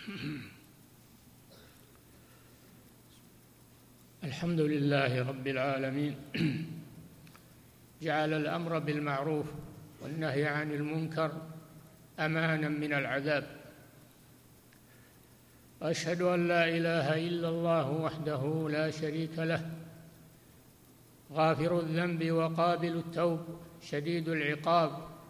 الحمد لله رب العالمين. جعل الأمر بالمعروف والنهي عن المنكر أمانا من العذاب. وأشهد أن لا إله إلا الله وحده لا شريك له، غافر الذنب وقابل التوب شديد العقاب.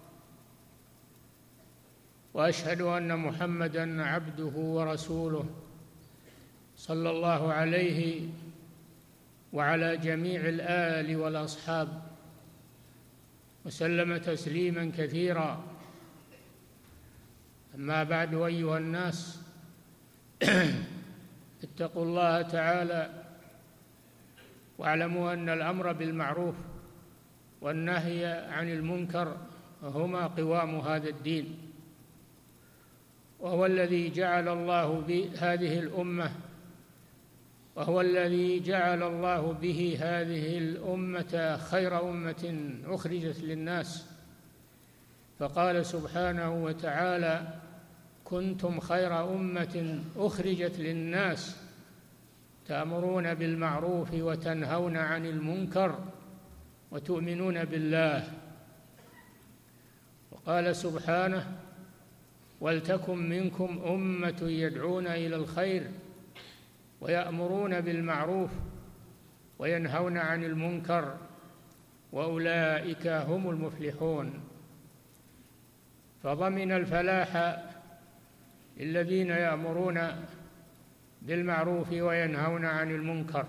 وأشهد أن محمدًا عبده ورسوله صلى الله عليه وعلى جميع الآل والأصحاب وسلم تسليمًا كثيرا. أما بعد، أيها الناس، اتقوا الله تعالى واعلموا أن الأمر بالمعروف والنهي عن المنكر هما قوام هذا الدين، وهو الذي جعل الله بهذه الأمة وهو الذي جعل الله به هذه الأمة خير أمة أخرجت للناس، فقال سبحانه وتعالى: كنتم خير أمة أخرجت للناس تأمرون بالمعروف وتنهون عن المنكر وتؤمنون بالله. وقال سبحانه: ولتكن منكم أمة يدعون إلى الخير ويأمرون بالمعروف وينهون عن المنكر وأولئك هم المفلحون. فضمن الفلاح للذين يأمرون بالمعروف وينهون عن المنكر،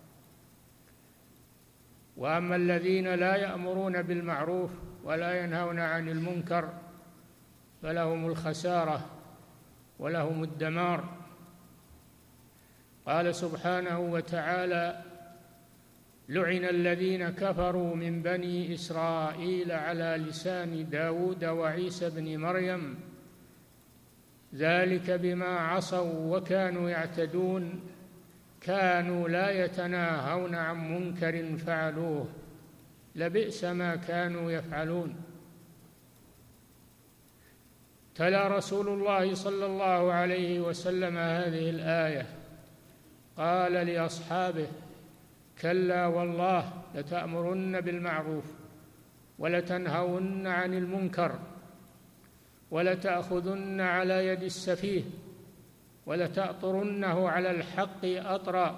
وأما الذين لا يأمرون بالمعروف ولا ينهون عن المنكر فلهم الخسارة ولهم الدمار. قال سبحانه وتعالى: لعن الذين كفروا من بني إسرائيل على لسان داود وعيسى بن مريم ذلك بما عصوا وكانوا يعتدون كانوا لا يتناهون عن منكر فعلوه لبئس ما كانوا يفعلون. تلا رسول الله صلى الله عليه وسلم هذه الآية، قال لأصحابه: كلا والله لتأمرن بالمعروف ولتنهون عن المنكر ولتأخذن على يد السفيه ولتأطرنه على الحق أطرا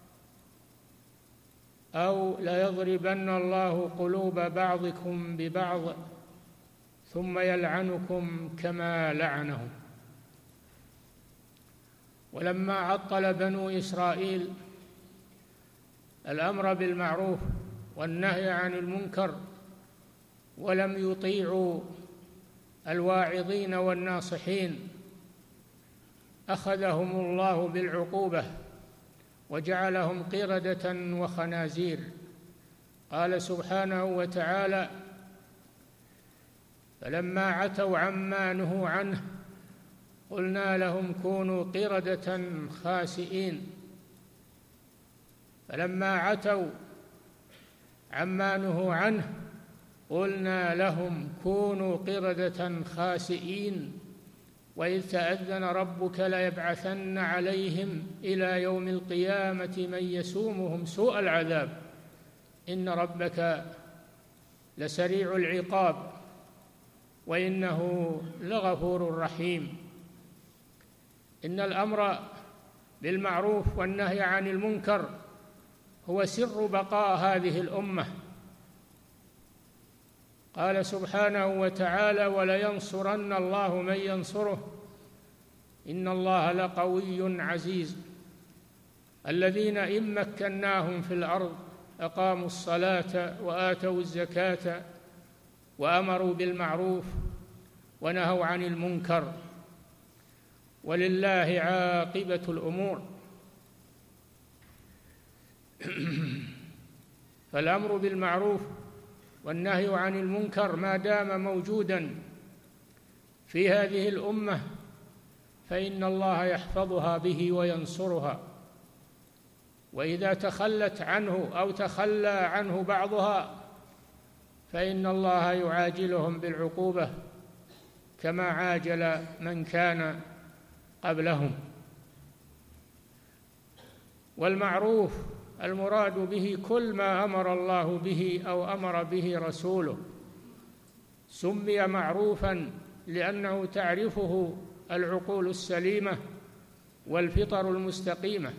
أو ليضربن الله قلوب بعضكم ببعض ثم يلعنكم كما لعنهم. ولما عطل بنو إسرائيل الأمر بالمعروف والنهي عن المنكر ولم يطيعوا الواعظين والناصحين أخذهم الله بالعقوبة وجعلهم قردة وخنازير. قال سبحانه وتعالى: فلما عتوا عما نهوا عنه قلنا لهم كونوا قردة خاسئين. فلما عتوا عما نهوا عنه قلنا لهم كونوا قردة خاسئين. وإذ تأذن ربك ليبعثن عليهم إلى يوم القيامة من يسومهم سوء العذاب إن ربك لسريع العقاب وإنه لغفور رحيم. إن الأمر بالمعروف والنهي عن المنكر هو سر بقاء هذه الأمة. قال سبحانه وتعالى: ولينصرن الله من ينصره إن الله لقوي عزيز. الذين إن مكناهم في الأرض أقاموا الصلاة وآتوا الزكاة وأمروا بالمعروف ونهوا عن المنكر ولله عاقبة الأمور. فالأمر بالمعروف والنهي عن المنكر ما دام موجوداً في هذه الأمة فإن الله يحفظها به وينصرها، وإذا تخلت عنه أو تخلى عنه بعضها فإن الله يعاجلهم بالعقوبة كما عاجل من كان قبلهم. والمعروف المراد به كل ما أمر الله به أو أمر به رسوله، سمي معروفا لأنه تعرفه العقول السليمة والفطر المستقيمة.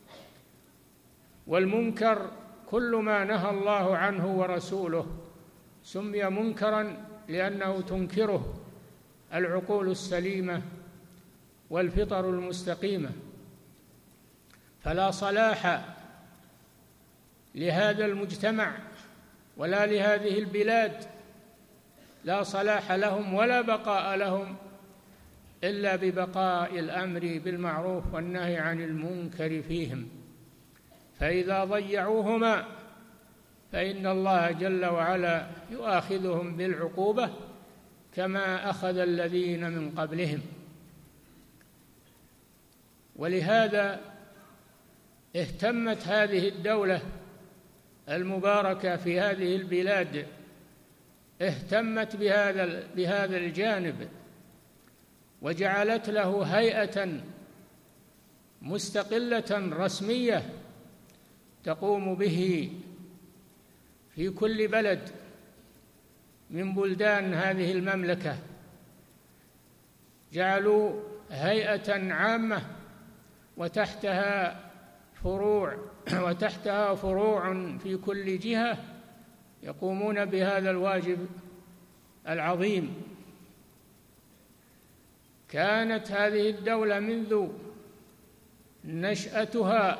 والمنكر كل ما نهى الله عنه ورسوله سمي منكرا لأنه تنكره العقول السليمة والفطر المستقيمة. فلا صلاح لهذا المجتمع ولا لهذه البلاد، لا صلاح لهم ولا بقاء لهم إلا ببقاء الأمر بالمعروف والنهي عن المنكر فيهم. فإذا ضيعوهما فإن الله جل وعلا يؤاخذهم بالعقوبة كما أخذ الذين من قبلهم. ولهذا اهتمت هذه الدولة المباركة في هذه البلاد، اهتمت بهذا الجانب، وجعلت له هيئة مستقلة رسمية تقوم به في كل بلد من بلدان هذه المملكة. جعلوا هيئة عامة وتحتها فروع في كل جهة يقومون بهذا الواجب العظيم. كانت هذه الدولة منذ نشأتها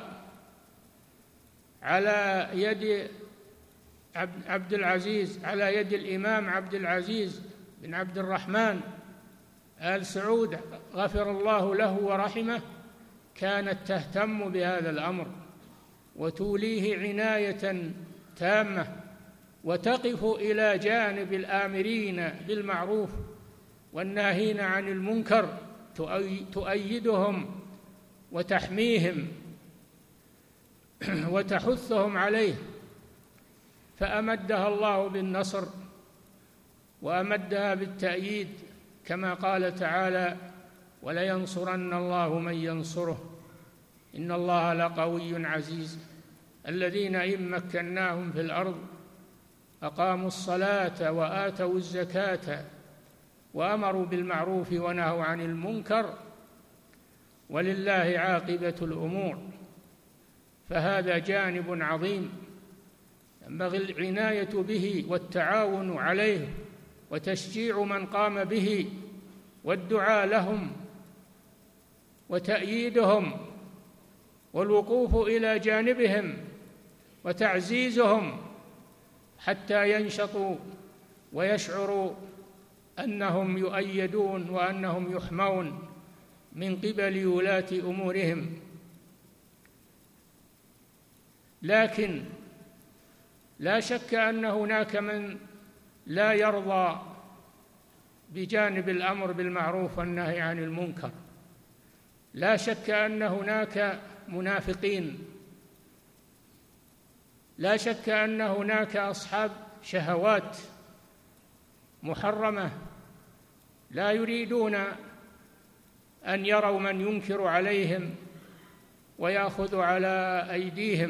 على يد عبد العزيز، على يد الإمام عبد العزيز بن عبد الرحمن آل سعود غفر الله له ورحمه، كانت تهتم بهذا الأمر وتوليه عناية تامة، وتقف إلى جانب الآمرين بالمعروف والناهين عن المنكر، تؤيدهم وتحميهم وتحثهم عليه. فأمدها الله بالنصر وأمدها بالتأييد كما قال تعالى: ولينصرن الله من ينصره إن الله لقوي عزيز. الذين إن مكناهم في الأرض أقاموا الصلاة وآتوا الزكاة وأمروا بالمعروف ونهوا عن المنكر ولله عاقبة الأمور. فهذا جانب عظيم ينبغي العناية به والتعاون عليه وتشجيع من قام به والدعاء لهم وتأييدهم والوقوف إلى جانبهم وتعزيزهم حتى ينشطوا ويشعروا أنهم يؤيدون وأنهم يحمون من قبل ولاة أمورهم. لكن لا شك أن هناك من لا يرضى بجانب الأمر بالمعروف والنهي عن المنكر. لا شك أن هناك منافقين، لا شك أن هناك أصحاب شهوات محرمة لا يريدون أن يروا من ينكر عليهم ويأخذ على أيديهم.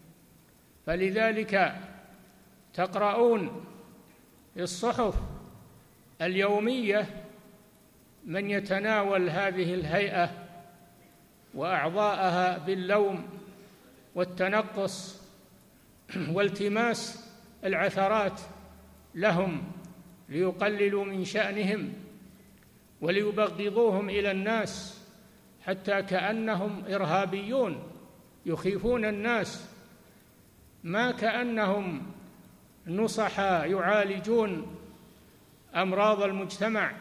فلذلك تقرؤون في الصحف اليومية من يتناول هذه الهيئة وأعضاءها باللوم والتنقص والتماس العثرات لهم ليقللوا من شأنهم وليبغضوهم إلى الناس، حتى كأنهم إرهابيون يخيفون الناس، ما كأنهم نصحاء يعالجون أمراض المجتمع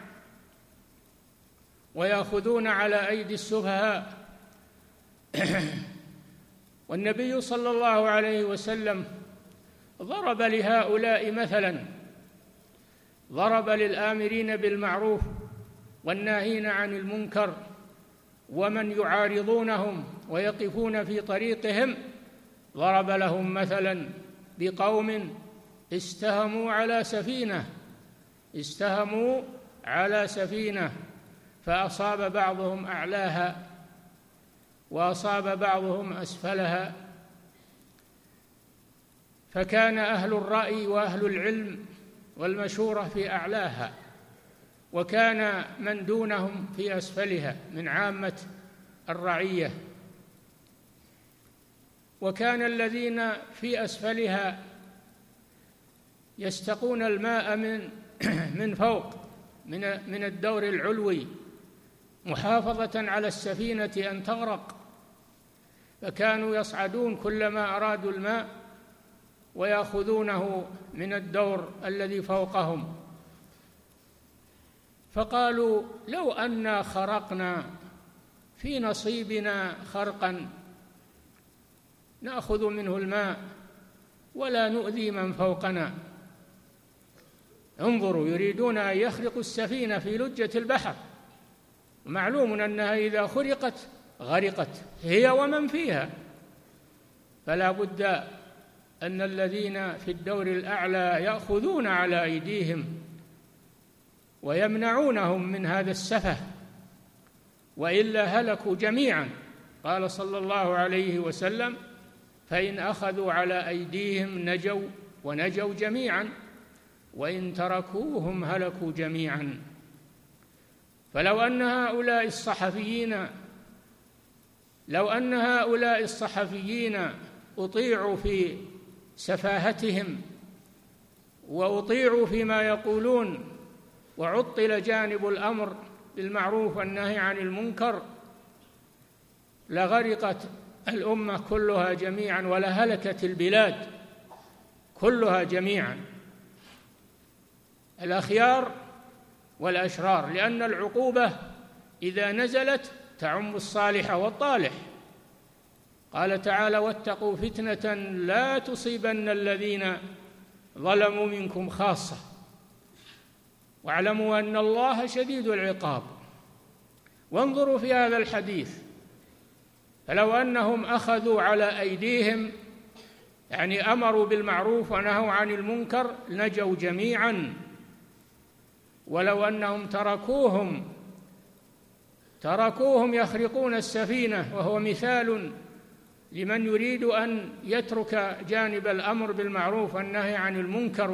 ويأخذون على أيدي السفهاء. والنبي صلى الله عليه وسلم ضرب لهؤلاء مثلا، ضرب للآمرين بالمعروف والناهين عن المنكر ومن يعارضونهم ويقفون في طريقهم، ضرب لهم مثلا بقوم استهموا على سفينة فأصاب بعضهم أعلاها وأصاب بعضهم أسفلها، فكان أهل الرأي وأهل العلم والمشورة في أعلاها، وكان من دونهم في أسفلها من عامة الرعية، وكان الذين في أسفلها يستقون الماء من فوق من الدور العلوي محافظة على السفينة أن تغرق، فكانوا يصعدون كلما أرادوا الماء ويأخذونه من الدور الذي فوقهم. فقالوا لو أنا خرقنا في نصيبنا خرقا نأخذ منه الماء ولا نؤذي من فوقنا. انظروا، يريدون أن يخرقوا السفينة في لجة البحر، معلوم أنها إذا خرقت غرقت هي ومن فيها، فلا بد أن الذين في الدور الأعلى يأخذون على أيديهم ويمنعونهم من هذا السفه، وإلا هلكوا جميعا. قال صلى الله عليه وسلم: فإن أخذوا على أيديهم نجوا ونجوا جميعا، وإن تركوهم هلكوا جميعا. فلو أن هؤلاء الصحفيين أطيعوا في سفاهتهم وأطيعوا فيما يقولون وعطل جانب الأمر بالمعروف والنهي عن المنكر لغرقت الأمة كلها جميعا ولهلكت البلاد كلها جميعا، الأخيار والأشرار، لأن العقوبة إذا نزلت تعم الصالح والطالح. قال تعالى: واتقوا فتنة لا تصيبن الذين ظلموا منكم خاصة واعلموا أن الله شديد العقاب. وانظروا في هذا الحديث، فلو أنهم أخذوا على أيديهم، يعني أمروا بالمعروف ونهوا عن المنكر، نجوا جميعا. ولو أنهم تركوهم يخرقون السفينة، وهو مثال لمن يريد أن يترك جانب الأمر بالمعروف والنهي عن المنكر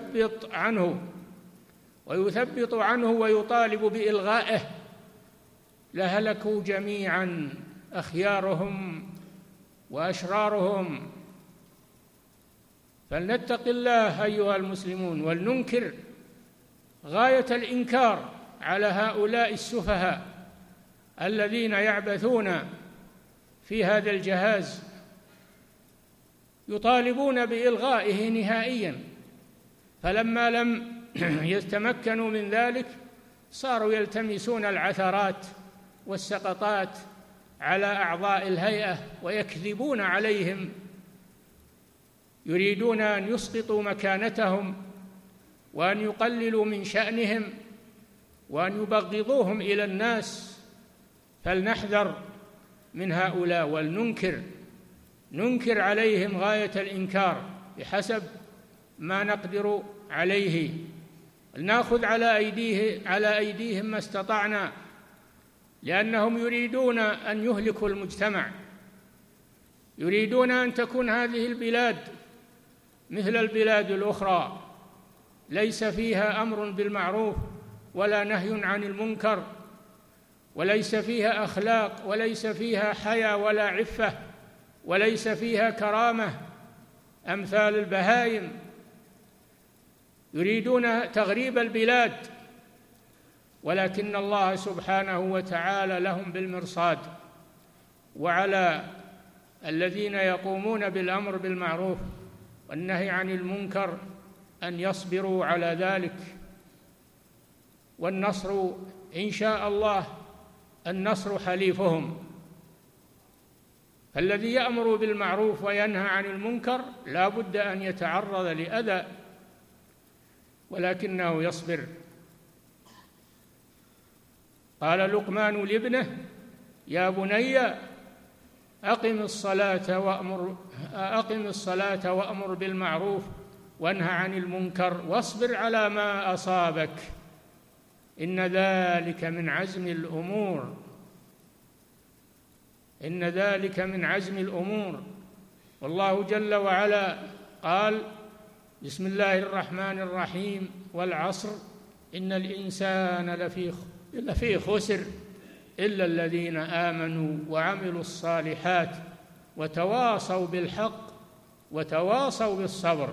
ويثبط عنه ويطالب بإلغائه، لهلكوا جميعا أخيارهم وأشرارهم. فلنتق الله أيها المسلمون، ولننكر غاية الإنكار على هؤلاء السفهاء الذين يعبثون في هذا الجهاز، يطالبون بإلغائه نهائيا. فلما لم يتمكنوا من ذلك صاروا يلتمسون العثرات والسقطات على أعضاء الهيئة ويكذبون عليهم، يريدون أن يسقطوا مكانتهم وأن يقللوا من شأنهم وأن يبغضوهم إلى الناس. فلنحذر من هؤلاء وننكر عليهم غاية الإنكار بحسب ما نقدر عليه. نأخذ على أيديهم ما استطعنا، لأنهم يريدون أن يهلكوا المجتمع، يريدون أن تكون هذه البلاد مثل البلاد الأخرى، ليس فيها أمر بالمعروف ولا نهي عن المنكر، وليس فيها أخلاق، وليس فيها حياء ولا عفة، وليس فيها كرامة أمثال البهائم. يريدون تغريب البلاد، ولكن الله سبحانه وتعالى لهم بالمرصاد، وعلى الذين يقومون بالأمر بالمعروف والنهي عن المنكر أن يصبروا على ذلك. والنصر إن شاء الله، النصر حليفهم. فالذي يأمر بالمعروف وينهى عن المنكر لا بد أن يتعرض لأذى، ولكنه يصبر. قال لقمان لابنه: يا بني أقم الصلاة وأمر بالمعروف وانهى عن المنكر واصبر على ما أصابك إن ذلك من عزم الأمور، إن ذلك من عزم الأمور. والله جل وعلا قال: بسم الله الرحمن الرحيم: والعصر إن الإنسان لفي خسر إلا الذين آمنوا وعملوا الصالحات وتواصوا بالحق وتواصوا بالصبر.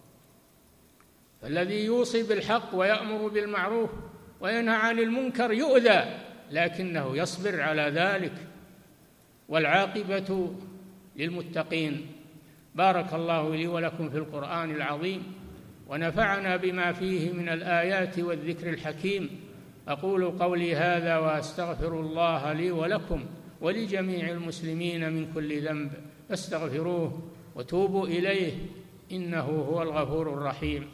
فالذي يوصي بالحق ويأمر بالمعروف وينهى عن المنكر يؤذى، لكنه يصبر على ذلك، والعاقبة للمتقين. بارك الله لي ولكم في القرآن العظيم، ونفعنا بما فيه من الآيات والذكر الحكيم. أقول قولي هذا وأستغفر الله لي ولكم ولجميع المسلمين من كل ذنب، فاستغفروه وتوبوا إليه، إنه هو الغفور الرحيم.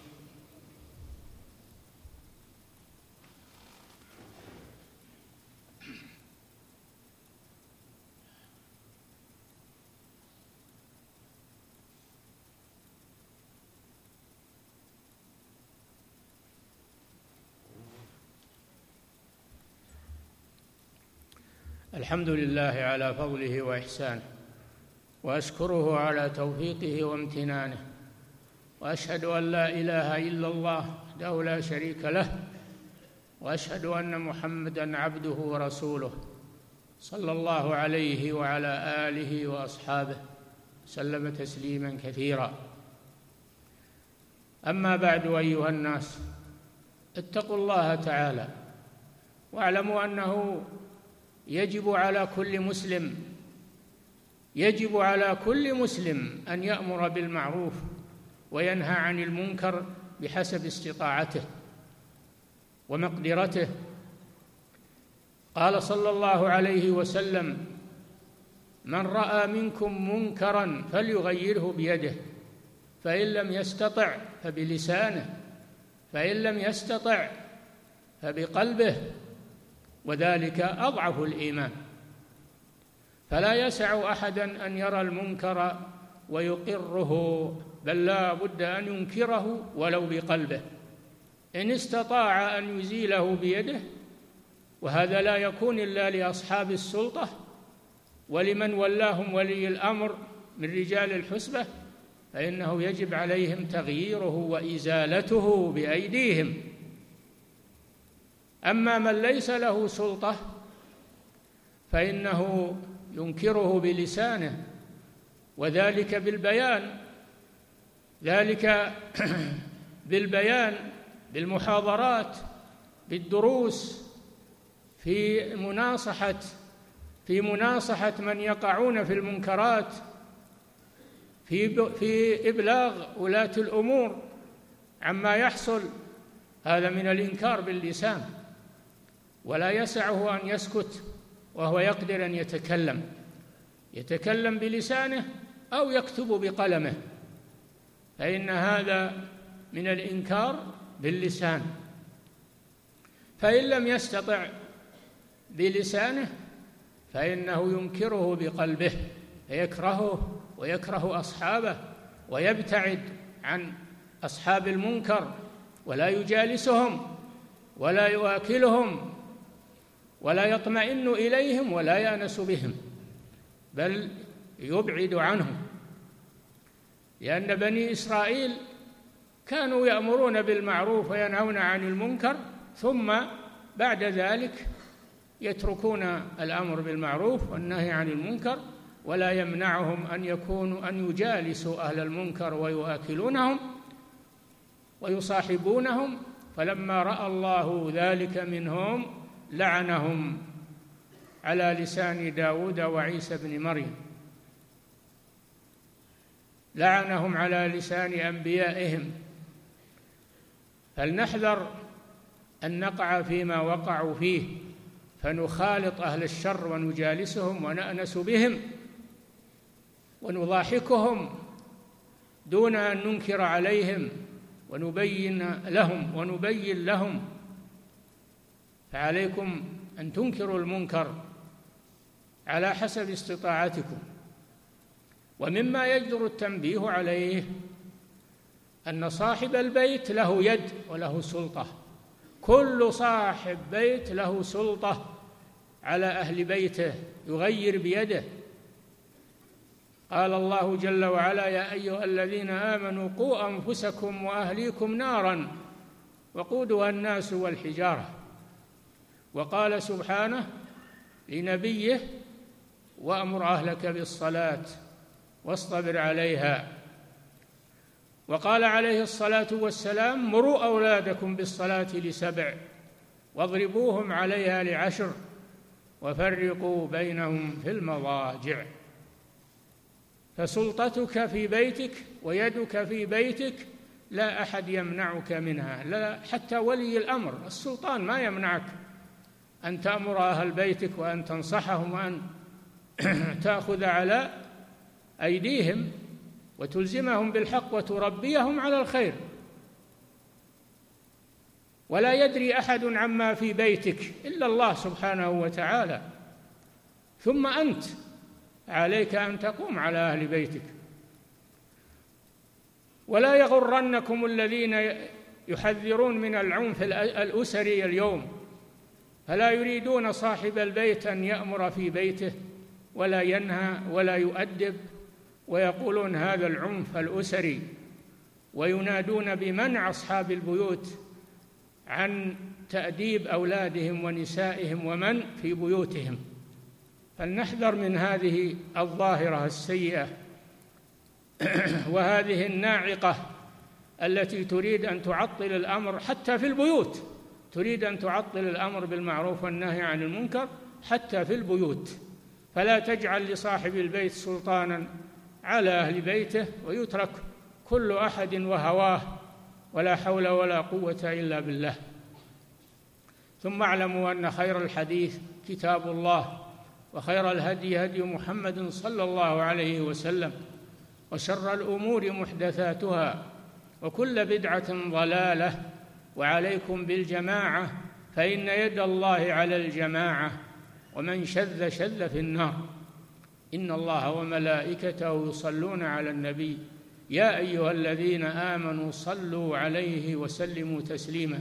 الحمد لله على فضله وإحسانه، وأشكره على توفيقه وامتنانه، وأشهد أن لا إله إلا الله وحده لا شريك له، وأشهد أن محمدًا عبده ورسوله صلى الله عليه وعلى آله وأصحابه سلم تسليمًا كثيرا. أما بعد، أيها الناس، اتقوا الله تعالى، واعلموا أنه يجب على كل مسلم أن يأمر بالمعروف وينهى عن المنكر بحسب استطاعته ومقدرته. قال صلى الله عليه وسلم: من رأى منكم منكرا فليغيره بيده، فإن لم يستطع فبلسانه، فإن لم يستطع فبقلبه، وذلك أضعف الإيمان. فلا يسع أحدا أن يرى المنكر ويقره، بل لا بد أن ينكره ولو بقلبه. إن استطاع أن يزيله بيده، وهذا لا يكون إلا لأصحاب السلطة ولمن ولاهم ولي الأمر من رجال الحسبة، فإنه يجب عليهم تغييره وإزالته بأيديهم. أما من ليس له سلطة فإنه ينكره بلسانه، وذلك بالبيان بالمحاضرات، بالدروس، في مناصحة من يقعون في المنكرات، في إبلاغ ولاة الأمور عما يحصل. هذا من الإنكار باللسان. ولا يسعه أن يسكت وهو يقدر أن يتكلم بلسانه أو يكتب بقلمه، فإن هذا من الإنكار باللسان. فإن لم يستطع بلسانه فإنه ينكره بقلبه، فيكرهه ويكره أصحابه، ويبتعد عن أصحاب المنكر، ولا يجالسهم ولا يواكلهم ولا يطمئن إليهم ولا يأنس بهم، بل يبعد عنهم. لأن بني إسرائيل كانوا يأمرون بالمعروف وينهون عن المنكر، ثم بعد ذلك يتركون الأمر بالمعروف والنهي عن المنكر، ولا يمنعهم أن يجالسوا أهل المنكر ويؤكلونهم ويصاحبونهم. فلما رأى الله ذلك منهم لعنهم على لسان داود وعيسى بن مريم، لعنهم على لسان أنبيائهم. فلنحذر أن نقع فيما وقعوا فيه، فنخالط أهل الشر ونجالسهم ونأنس بهم ونضاحكهم دون أن ننكر عليهم ونبين لهم. فعليكم أن تنكروا المنكر على حسب استطاعتكم. ومما يجدر التنبيه عليه أن صاحب البيت له يد وله سلطة، كل صاحب بيت له سلطة على أهل بيته يغير بيده. قال الله جل وعلا: يا أيها الذين آمنوا قوا أنفسكم وأهليكم نارا وقودها الناس والحجارة. وقال سبحانه لنبيه: وأمر أهلك بالصلاة واصطبر عليها. وقال عليه الصلاة والسلام: مروا أولادكم بالصلاة ل7 واضربوهم عليها ل10 وفرقوا بينهم في المضاجع. فسلطتك في بيتك ويدك في بيتك لا أحد يمنعك منها، لا حتى ولي الأمر. السلطان ما يمنعك أن تأمر أهل بيتك وأن تنصحهم وأن تأخذ على أيديهم وتلزمهم بالحق وتربيهم على الخير. ولا يدري أحد عما في بيتك إلا الله سبحانه وتعالى. ثم أنت عليك أن تقوم على أهل بيتك. ولا يغرنكم الذين يحذرون من العنف الأسري اليوم، فلا يريدون صاحب البيت أن يأمر في بيته ولا ينهى ولا يؤدب، ويقولون هذا العنف الأسري، وينادون بمنع أصحاب البيوت عن تأديب أولادهم ونسائهم ومن في بيوتهم. فلنحذر من هذه الظاهرة السيئة وهذه الناعقة التي تريد أن تعطل الأمر حتى في البيوت، تريد أن تعطل الأمر بالمعروف والنهي عن المنكر حتى في البيوت. فلا تجعل لصاحب البيت سلطانا على أهل بيته ويترك كل أحد وهواه، ولا حول ولا قوة إلا بالله. ثم اعلموا أن خير الحديث كتاب الله، وخير الهدي هدي محمد صلى الله عليه وسلم، وشر الأمور محدثاتها، وكل بدعة ضلالة، وعليكم بالجماعة فإن يد الله على الجماعة، ومن شذ شذ في النار. إن الله وملائكته يصلون على النبي يا أيها الذين آمنوا صلوا عليه وسلموا تسليما.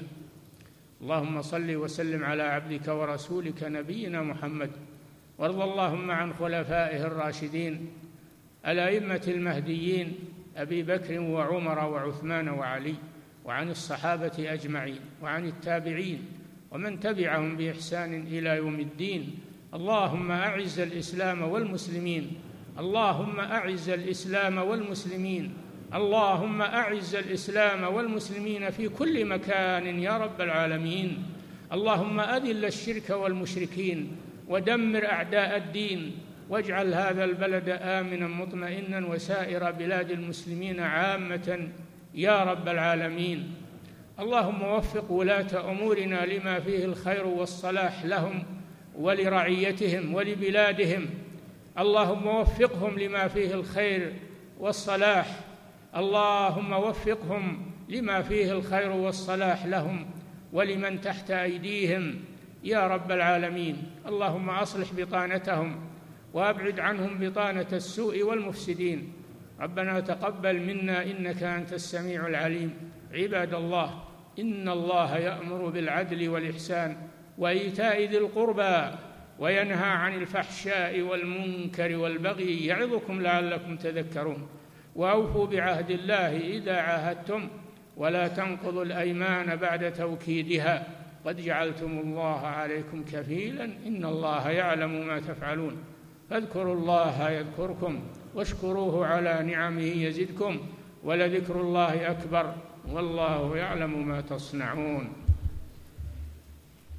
اللهم صل وسلم على عبدك ورسولك نبينا محمد، وارض اللهم عن خلفائه الراشدين الأئمة المهديين أبي بكر وعمر وعثمان وعلي، وعن الصحابة أجمعين، وعن التابعين ومن تبعهم بإحسان إلى يوم الدين. اللهم أعز الإسلام والمسلمين، اللهم أعز الإسلام والمسلمين، اللهم أعز الإسلام والمسلمين في كل مكان يا رب العالمين. اللهم أذل الشرك والمشركين ودمر أعداء الدين، واجعل هذا البلد آمنا مطمئنا وسائر بلاد المسلمين عامة يا رب العالمين. اللهم وفق ولاة أمورنا لما فيه الخير والصلاح لهم ولرعيتهم ولبلادهم. اللهم وفقهم لما فيه الخير والصلاح، اللهم وفقهم لما فيه الخير والصلاح لهم ولمن تحت أيديهم يا رب العالمين. اللهم أصلح بطانتهم وأبعد عنهم بطانة السوء والمفسدين. ربنا تقبل منا إنك أنت السميع العليم. عباد الله، إن الله يأمر بالعدل والإحسان وإيتاء ذي القربى وينهى عن الفحشاء والمنكر والبغي يعظكم لعلكم تذكرون. وأوفوا بعهد الله إذا عاهدتم ولا تنقضوا الأيمان بعد توكيدها، قد جعلتم الله عليكم كفيلا إن الله يعلم ما تفعلون. فاذكروا الله يذكركم واشكروه على نعمه يزدكم ولذكر الله أكبر والله يعلم ما تصنعون.